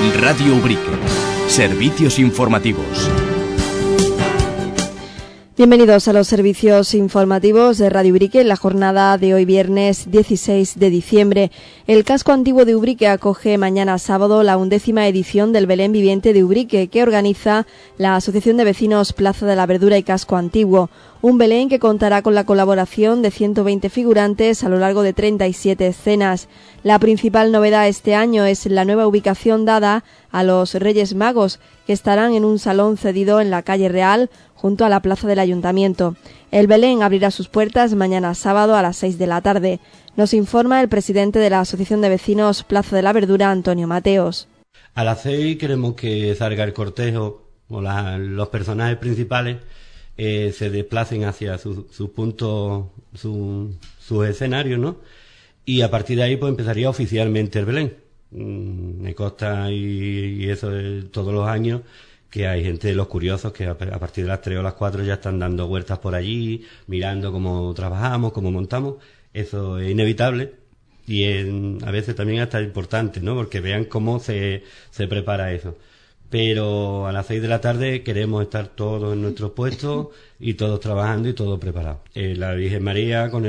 Radio Ubrique. Servicios informativos. Bienvenidos a los servicios informativos de Radio Ubrique en la jornada de hoy viernes 16 de diciembre. El casco antiguo de Ubrique acoge mañana sábado la 11ª edición del Belén Viviente de Ubrique, que organiza la Asociación de Vecinos Plaza de la Verdura y Casco Antiguo. Un Belén que contará con la colaboración de 120 figurantes a lo largo de 37 escenas. La principal novedad este año es la nueva ubicación dada a los Reyes Magos, que estarán en un salón cedido en la calle Real, junto a la plaza del Ayuntamiento. El Belén abrirá sus puertas mañana sábado a las 6 de la tarde. Nos informa el presidente de la Asociación de Vecinos Plaza de la Verdura, Antonio Mateos. A las 6 queremos que salga el cortejo o los personajes principales se desplacen hacia su punto, su escenario, ¿no? Y a partir de ahí pues empezaría oficialmente el Belén. Me consta y eso todos los años que hay gente de los curiosos que a partir de las 3 o las 4 ya están dando vueltas por allí, mirando cómo trabajamos, cómo montamos. Eso es inevitable y a veces también hasta importante, ¿no? Porque vean cómo se prepara eso. Pero a las 6 de la tarde queremos estar todos en nuestros puestos y todos trabajando y todo preparado. La Virgen María con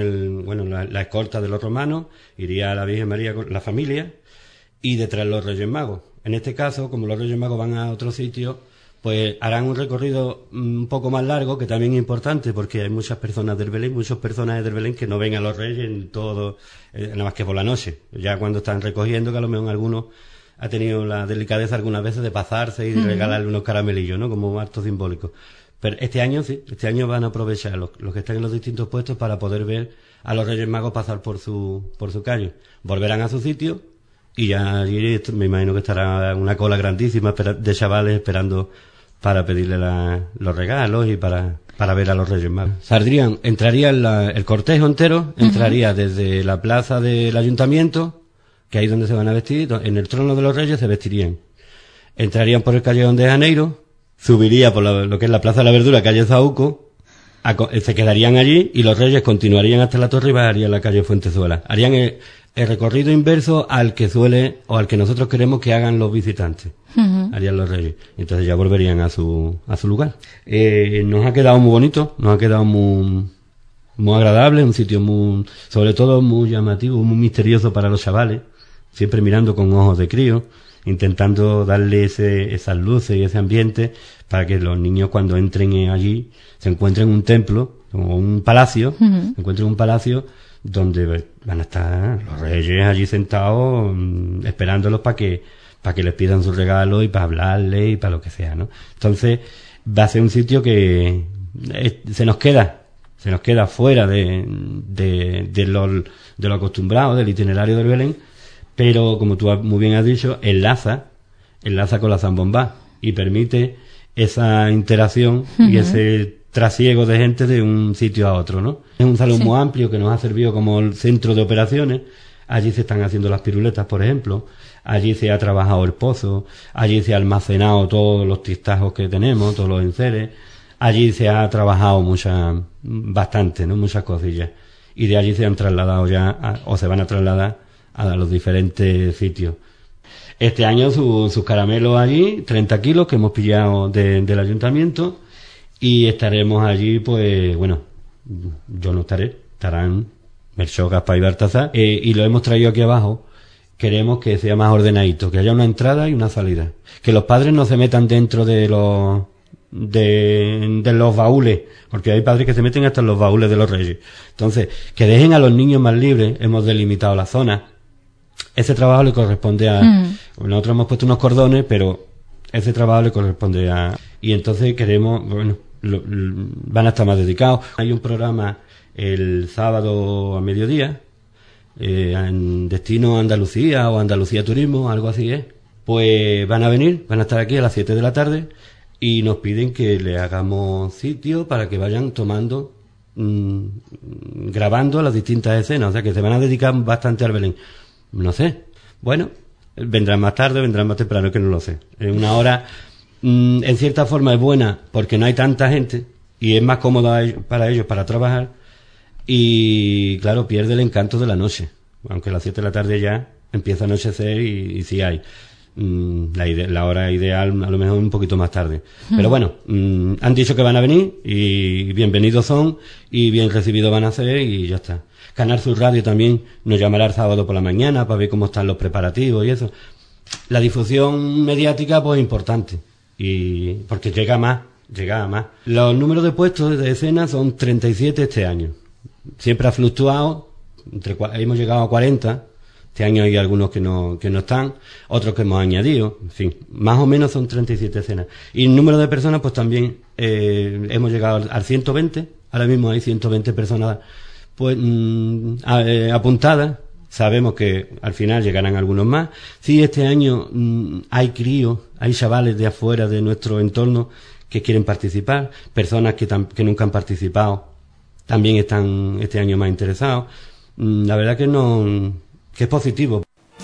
la escolta de los romanos, iría a la Virgen María con la familia y detrás los Reyes Magos. En este caso, como los Reyes Magos van a otro sitio, pues harán un recorrido un poco más largo, que también es importante porque hay muchas personas del Belén, muchos personajes del Belén que no ven a los Reyes en todo, nada más que por la noche. Ya cuando están recogiendo, que a lo mejor alguno ha tenido la delicadeza algunas veces de pasarse y de regalarle unos caramelillos, ¿no? Como un acto simbólico. Pero este año sí, este año van a aprovechar los que están en los distintos puestos para poder ver a los Reyes Magos pasar por su calle. Volverán a su sitio y ya allí me imagino que estará una cola grandísima de chavales esperando para pedirle los regalos y para ver a los Reyes Magos. Entraría el cortejo entero, entraría desde la plaza del Ayuntamiento, que ahí es donde se van a vestir, en el trono de los Reyes se vestirían. Entrarían por el Callejón de Janeiro, subiría por lo que es la Plaza de la Verdura, calle Zauco, se quedarían allí y los Reyes continuarían hasta la torre y bajarían la calle Fuentezuela. Harían el recorrido inverso al que al que nosotros queremos que hagan los visitantes. Harían los Reyes. Entonces ya volverían a su lugar. Nos ha quedado muy bonito, nos ha quedado muy agradable, un sitio sobre todo muy llamativo, muy misterioso para los chavales, siempre mirando con ojos de crío, intentando darle esas luces y ese ambiente para que los niños cuando entren allí se encuentren un templo o un palacio, se encuentren un palacio donde van a estar los Reyes allí sentados esperándolos para que les pidan sus regalos y para hablarles y para lo que sea, ¿no? Entonces va a ser un sitio que se nos queda fuera de lo acostumbrado, del itinerario del Belén, pero como tú muy bien has dicho, enlaza con la zambomba y permite esa interacción y ese trasiego de gente de un sitio a otro, ¿no? Es un salón muy amplio que nos ha servido como el centro de operaciones. Allí se están haciendo las piruletas, por ejemplo. Allí se ha trabajado el pozo. Allí se ha almacenado todos los tistajos que tenemos, todos los enseres. Allí se ha trabajado bastante, ¿no? Muchas cosillas. Y de allí se han trasladado o se van a trasladar a los diferentes sitios. Este año sus caramelos allí, 30 kilos que hemos pillado del ayuntamiento. Y estaremos allí, pues, bueno, yo no estarán Melchor, Gaspar y Baltasar, y lo hemos traído aquí abajo. Queremos que sea más ordenadito, que haya una entrada y una salida. Que los padres no se metan dentro de los baúles, porque hay padres que se meten hasta en los baúles de los Reyes. Entonces, que dejen a los niños más libres, hemos delimitado la zona. Ese trabajo le corresponde nosotros hemos puesto unos cordones, pero ese trabajo le corresponde y entonces queremos, van a estar más dedicados. Hay un programa el sábado a mediodía, en destino Andalucía o Andalucía Turismo, algo así es. Pues van a estar aquí a las 7 de la tarde y nos piden que le hagamos sitio para que vayan tomando, grabando las distintas escenas, o sea que se van a dedicar bastante al Belén. No sé, bueno, vendrán más tarde, vendrán más temprano, que no lo sé. En una hora, en cierta forma es buena porque no hay tanta gente y es más cómoda para ellos para trabajar, y claro, pierde el encanto de la noche, aunque a las 7 de la tarde ya empieza a anochecer y sí hay. la hora ideal a lo mejor un poquito más tarde. Pero bueno, han dicho que van a venir y bienvenidos son y bien recibidos van a ser y ya está. Canal Sur Radio también nos llamará el sábado por la mañana para ver cómo están los preparativos y eso. La difusión mediática pues importante y porque llega a más. Los números de puestos de escena son 37 este año. Siempre ha fluctuado, hemos llegado a 40. Este año hay algunos que no están, otros que hemos añadido, en fin, más o menos son 37 escenas. Y el número de personas, pues también hemos llegado al 120, ahora mismo hay 120 personas pues apuntadas, sabemos que al final llegarán algunos más. Sí, este año hay críos, hay chavales de afuera de nuestro entorno que quieren participar, personas que nunca han participado también están este año más interesados. La verdad que es positivo.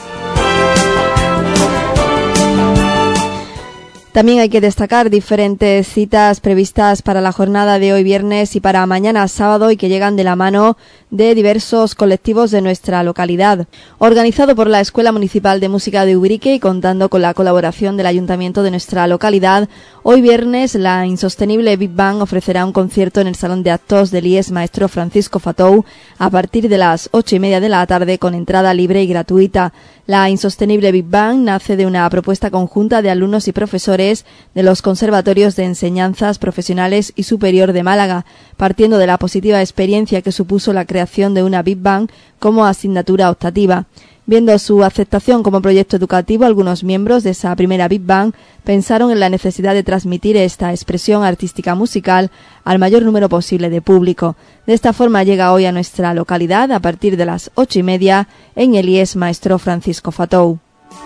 También hay que destacar diferentes citas previstas para la jornada de hoy viernes y para mañana sábado y que llegan de la mano de diversos colectivos de nuestra localidad. Organizado por la Escuela Municipal de Música de Ubrique y contando con la colaboración del Ayuntamiento de nuestra localidad, hoy viernes la insostenible Big Bang ofrecerá un concierto en el Salón de Actos del IES Maestro Francisco Fatou a partir de las 8:30 de la tarde con entrada libre y gratuita. La insostenible Big Bang nace de una propuesta conjunta de alumnos y profesores de los conservatorios de enseñanzas profesionales y superior de Málaga, partiendo de la positiva experiencia que supuso la creación de una Big Bang como asignatura optativa. Viendo su aceptación como proyecto educativo, algunos miembros de esa primera Big Bang pensaron en la necesidad de transmitir esta expresión artística musical al mayor número posible de público. De esta forma llega hoy a nuestra localidad a partir de las 8:30 en el IES Maestro Francisco Fatou.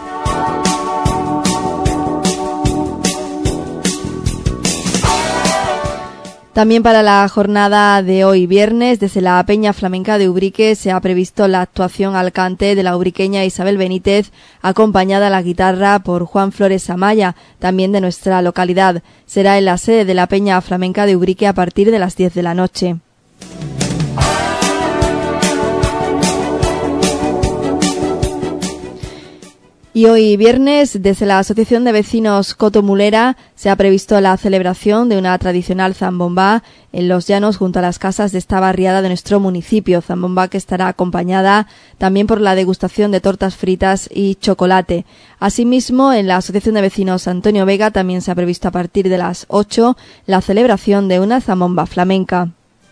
También para la jornada de hoy viernes, desde la Peña Flamenca de Ubrique se ha previsto la actuación al cante de la ubriqueña Isabel Benítez, acompañada a la guitarra por Juan Flores Amaya, también de nuestra localidad. Será en la sede de la Peña Flamenca de Ubrique a partir de las 10 de la noche. Y hoy viernes, desde la Asociación de Vecinos Coto Mulera, se ha previsto la celebración de una tradicional zambomba en los llanos junto a las casas de esta barriada de nuestro municipio. Zambomba que estará acompañada también por la degustación de tortas fritas y chocolate. Asimismo, en la Asociación de Vecinos Antonio Vega también se ha previsto a partir de las 8 la celebración de una zambomba flamenca.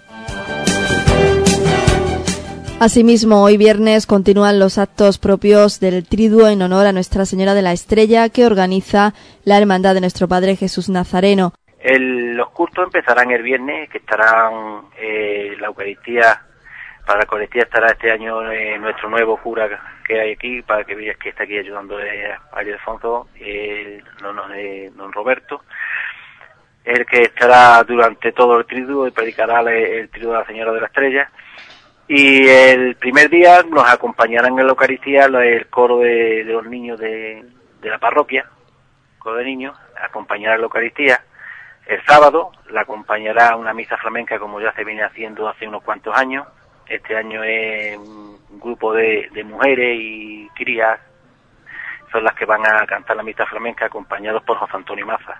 Asimismo, hoy viernes continúan los actos propios del Triduo en honor a Nuestra Señora de la Estrella que organiza la Hermandad de Nuestro Padre Jesús Nazareno. Los cultos empezarán el viernes, que estarán la Eucaristía. Para la Eucaristía estará este año nuestro nuevo cura que hay aquí, para que veas que está aquí ayudando a Alfonso, don Roberto, el que estará durante todo el Triduo y predicará el Triduo de la Señora de la Estrella. Y el primer día nos acompañarán en la Eucaristía el coro de los niños de la parroquia, coro de niños, acompañará en la Eucaristía. El sábado la acompañará una misa flamenca como ya se viene haciendo hace unos cuantos años. Este año es un grupo de mujeres y crías, son las que van a cantar la misa flamenca acompañados por José Antonio Maza.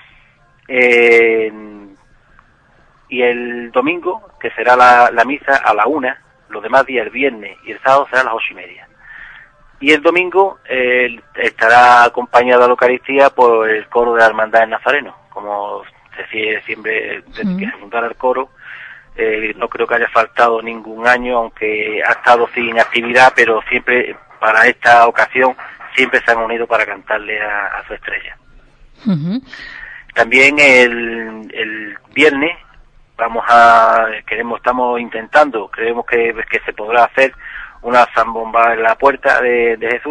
Y el domingo, que será la misa a la 1, los demás días, el viernes y el sábado, será a las 8:30. Y el domingo estará acompañado a la Eucaristía por el coro de la Hermandad del Nazareno. Como se sigue siempre desde que se fundara el coro, no creo que haya faltado ningún año, aunque ha estado sin actividad, pero siempre, para esta ocasión, siempre se han unido para cantarle a su estrella. También el viernes, estamos intentando, creemos que se podrá hacer una zambomba en la puerta de Jesús.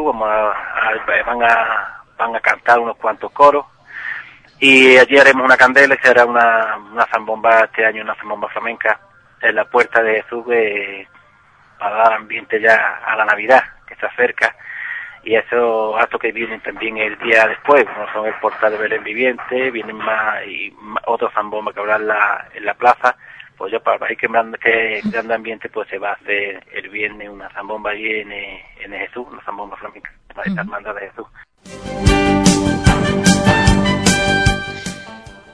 Van a cantar unos cuantos coros y allí haremos una candela y será una zambomba este año, una zambomba flamenca en la puerta de Jesús, para dar ambiente ya a la Navidad que se acerca. Y esos actos que vienen también el día después, como son el portal de Belén Viviente, vienen más otros zambombas que habrá en la plaza. Pues ya para ir quemando que grande ambiente, pues se va a hacer el viernes una zambomba allí en Jesús, una zambomba flamenca, para esta hermandad de Jesús.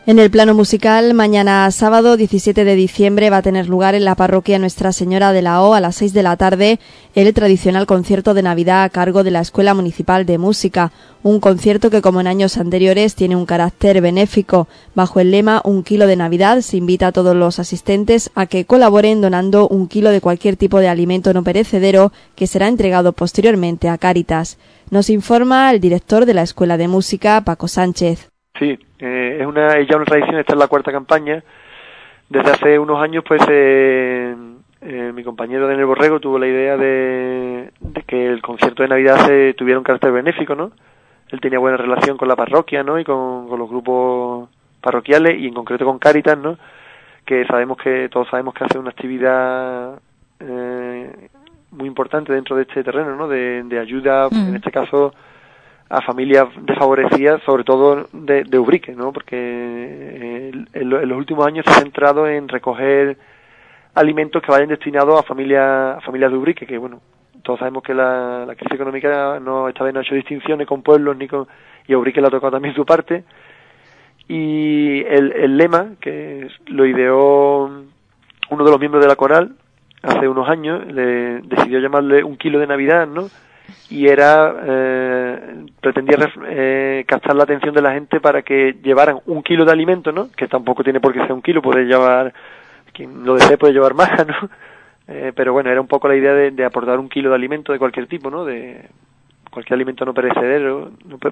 En el plano musical, mañana sábado 17 de diciembre va a tener lugar en la parroquia Nuestra Señora de la O a las 6 de la tarde el tradicional concierto de Navidad a cargo de la Escuela Municipal de Música, un concierto que como en años anteriores tiene un carácter benéfico. Bajo el lema Un kilo de Navidad se invita a todos los asistentes a que colaboren donando 1 kilo de cualquier tipo de alimento no perecedero que será entregado posteriormente a Cáritas. Nos informa el director de la Escuela de Música, Paco Sánchez. Sí, es ya una tradición, esta es la 4ª campaña. Desde hace unos años, pues, mi compañero Daniel Borrego tuvo la idea de que el concierto de Navidad tuviera un carácter benéfico, ¿no? Él tenía buena relación con la parroquia, ¿no? Y con los grupos parroquiales y en concreto con Cáritas, ¿no? Que todos sabemos que hace una actividad muy importante dentro de este terreno, ¿no? De ayuda, en este caso, a familias desfavorecidas, sobre todo de Ubrique, ¿no? Porque en los últimos años se ha centrado en recoger alimentos que vayan destinados a familias de Ubrique, que bueno, todos sabemos que la crisis económica esta vez no ha hecho distinciones con pueblos y a Ubrique le ha tocado también su parte. Y el lema, que lo ideó uno de los miembros de la coral hace unos años, decidió llamarle 1 kilo de Navidad, ¿no? Y pretendía captar la atención de la gente para que llevaran 1 kilo de alimento, ¿no? Que tampoco tiene por qué ser 1 kilo, puede llevar, quien lo desee puede llevar más, ¿no? Pero bueno, era un poco la idea de aportar 1 kilo de alimento de cualquier tipo, ¿no? De cualquier alimento no perecedero,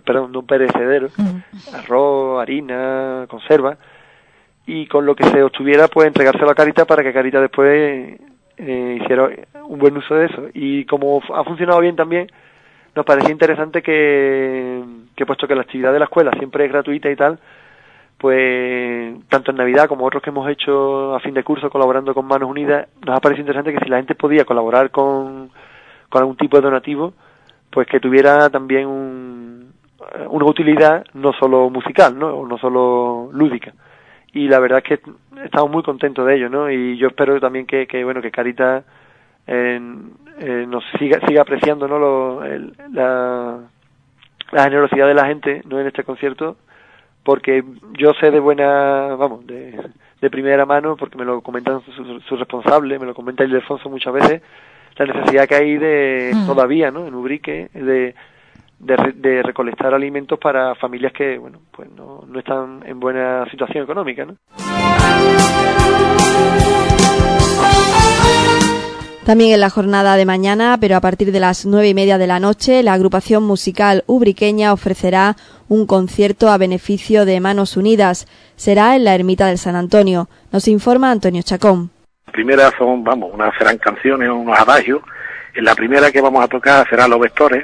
arroz, harina, conserva, y con lo que se obtuviera, pues entregárselo a Cáritas para que Cáritas después hiciera un buen uso de eso. Y como ha funcionado bien también, nos parecía interesante que puesto que la actividad de la escuela siempre es gratuita y tal, pues tanto en Navidad como otros que hemos hecho a fin de curso colaborando con Manos Unidas, nos ha parecido interesante que si la gente podía colaborar con algún tipo de donativo, pues que tuviera también una utilidad no solo musical, ¿no? O no solo lúdica. Y la verdad es que estamos muy contentos de ello, ¿no? Y yo espero también que Cáritas nos siga apreciando, ¿no? La generosidad de la gente, ¿no? En este concierto, porque yo sé de primera mano, porque me lo comentan sus responsables, me lo comenta Ildefonso muchas veces, la necesidad que hay todavía, ¿no? En Ubrique, de recolectar alimentos para familias que, bueno, pues no están en buena situación económica, ¿no? También en la jornada de mañana, pero a partir de las 9:30 de la noche, la agrupación musical ubriqueña ofrecerá un concierto a beneficio de Manos Unidas. Será en la Ermita del San Antonio. Nos informa Antonio Chacón. La primera serán canciones, unos adagios. En la primera que vamos a tocar será Los Vectores.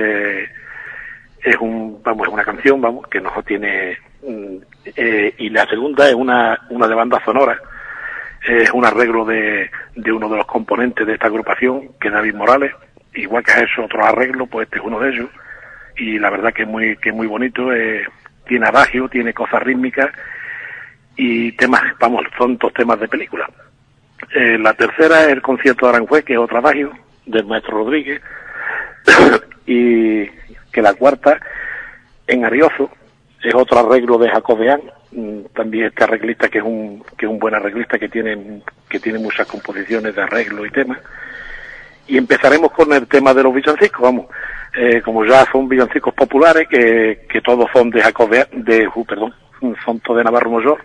Es una canción, que no tiene, y la segunda es una de banda sonora. Es un arreglo de uno de los componentes de esta agrupación, que es David Morales. Igual que ha hecho otros arreglos, pues este es uno de ellos. Y la verdad que es muy bonito. Tiene adagio, tiene cosas rítmicas y temas, son 2 temas de película. La tercera es el concierto de Aranjuez, que es otro adagio del maestro Rodríguez. Y que la cuarta, en Arioso, es otro arreglo de Jacobeán, también este arreglista que es un buen arreglista que tiene muchas composiciones de arreglo y temas. Y empezaremos con el tema de los villancicos, como ya son villancicos populares, que todos son de Jacobeán, son todos de Navarro Mollor,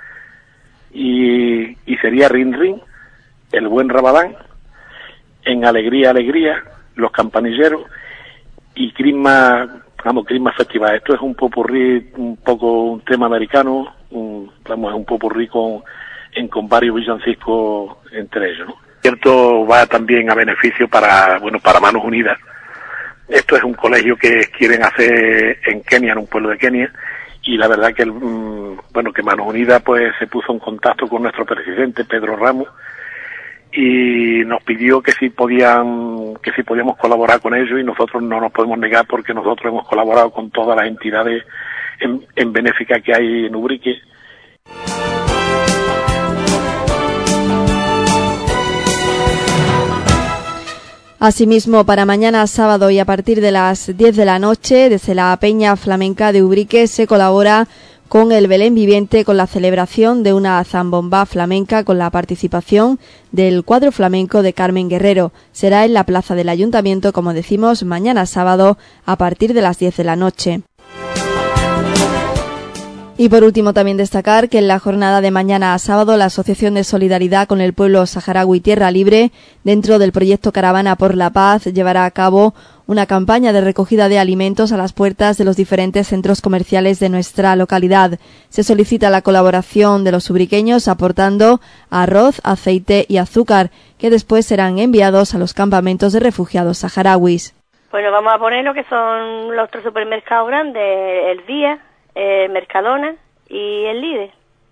y sería Rin Rin, El Buen Rabadán, En Alegría, Alegría, Los Campanilleros, y Christmas Festival. Esto es un popurrí, un poco un tema americano, es un popurrí con varios villancicos entre ellos, ¿no? Cierto, va también a beneficio para Manos Unidas. Esto es un colegio que quieren hacer en Kenia, en un pueblo de Kenia, y la verdad que que Manos Unidas pues se puso en contacto con nuestro presidente Pedro Ramos y nos pidió que si podíamos colaborar con ellos, y nosotros no nos podemos negar porque nosotros hemos colaborado con todas las entidades en benéfica que hay en Ubrique. Asimismo, para mañana sábado y a partir de las 10 de la noche, desde la Peña Flamenca de Ubrique se colabora con el Belén viviente, con la celebración de una zambomba flamenca con la participación del cuadro flamenco de Carmen Guerrero. Será en la plaza del Ayuntamiento, como decimos, mañana sábado a partir de las 10 de la noche. Y por último también destacar que en la jornada de mañana a sábado la Asociación de Solidaridad con el Pueblo Saharaui Tierra Libre, dentro del proyecto Caravana por la Paz, llevará a cabo una campaña de recogida de alimentos a las puertas de los diferentes centros comerciales de nuestra localidad. Se solicita la colaboración de los ubriqueños aportando arroz, aceite y azúcar, que después serán enviados a los campamentos de refugiados saharauis. Bueno, vamos a poner lo que son los tres supermercados grandes, el Día, Mercadona y el Líder.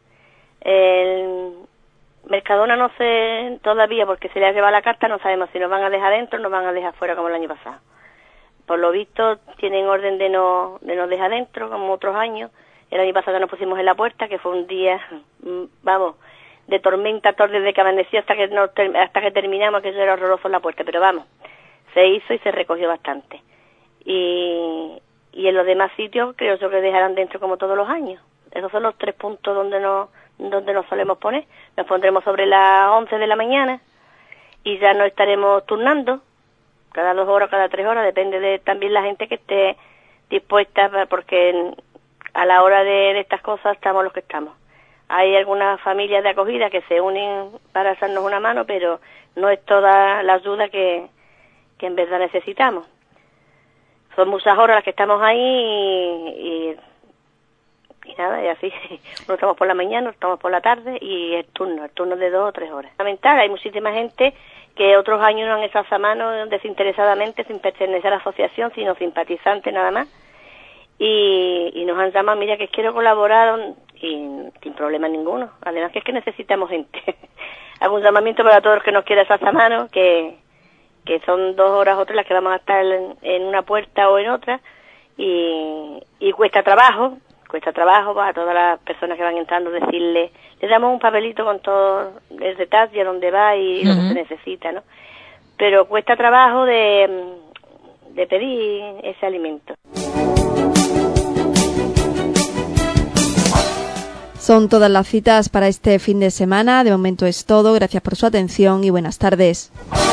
El Mercadona no sé todavía, porque se le ha llevado la carta, no sabemos si nos van a dejar dentro o nos van a dejar fuera como el año pasado. Por lo visto tienen orden de no dejar dentro como otros años. El año pasado nos pusimos en la puerta, que fue un día, vamos, de tormenta, todo desde que amaneció hasta que terminamos, que eso era horroroso en la puerta, pero vamos, se hizo y se recogió bastante. Y en los demás sitios creo yo que dejarán dentro como todos los años. Esos son los 3 puntos donde nos solemos poner. Nos pondremos sobre las 11 de la mañana y ya nos estaremos turnando cada 2 horas, cada 3 horas, depende de también la gente que esté dispuesta, porque a la hora de estas cosas estamos los que estamos. Hay algunas familias de acogida que se unen para hacernos una mano, pero no es toda la ayuda que en verdad necesitamos. Son muchas horas las que estamos ahí y nada, y así. Uno estamos por la mañana, otro estamos por la tarde y el turno de 2 o 3 horas. Fundamental, hay muchísima gente que otros años no han echado esa mano desinteresadamente, sin pertenecer a la asociación, sino simpatizantes nada más. Y nos han llamado, mira que quiero colaborar y sin problema ninguno. Además que es que necesitamos gente. Hago un llamamiento para todos los que nos quieran echar esa mano, que son 2 horas o 3 las que vamos a estar en una puerta o en otra, y cuesta trabajo a todas las personas que van entrando decirle, le damos un papelito con todo el detalle a dónde va y lo que se necesita, ¿no? Pero cuesta trabajo de pedir ese alimento. Son todas las citas para este fin de semana. De momento es todo. Gracias por su atención y buenas tardes.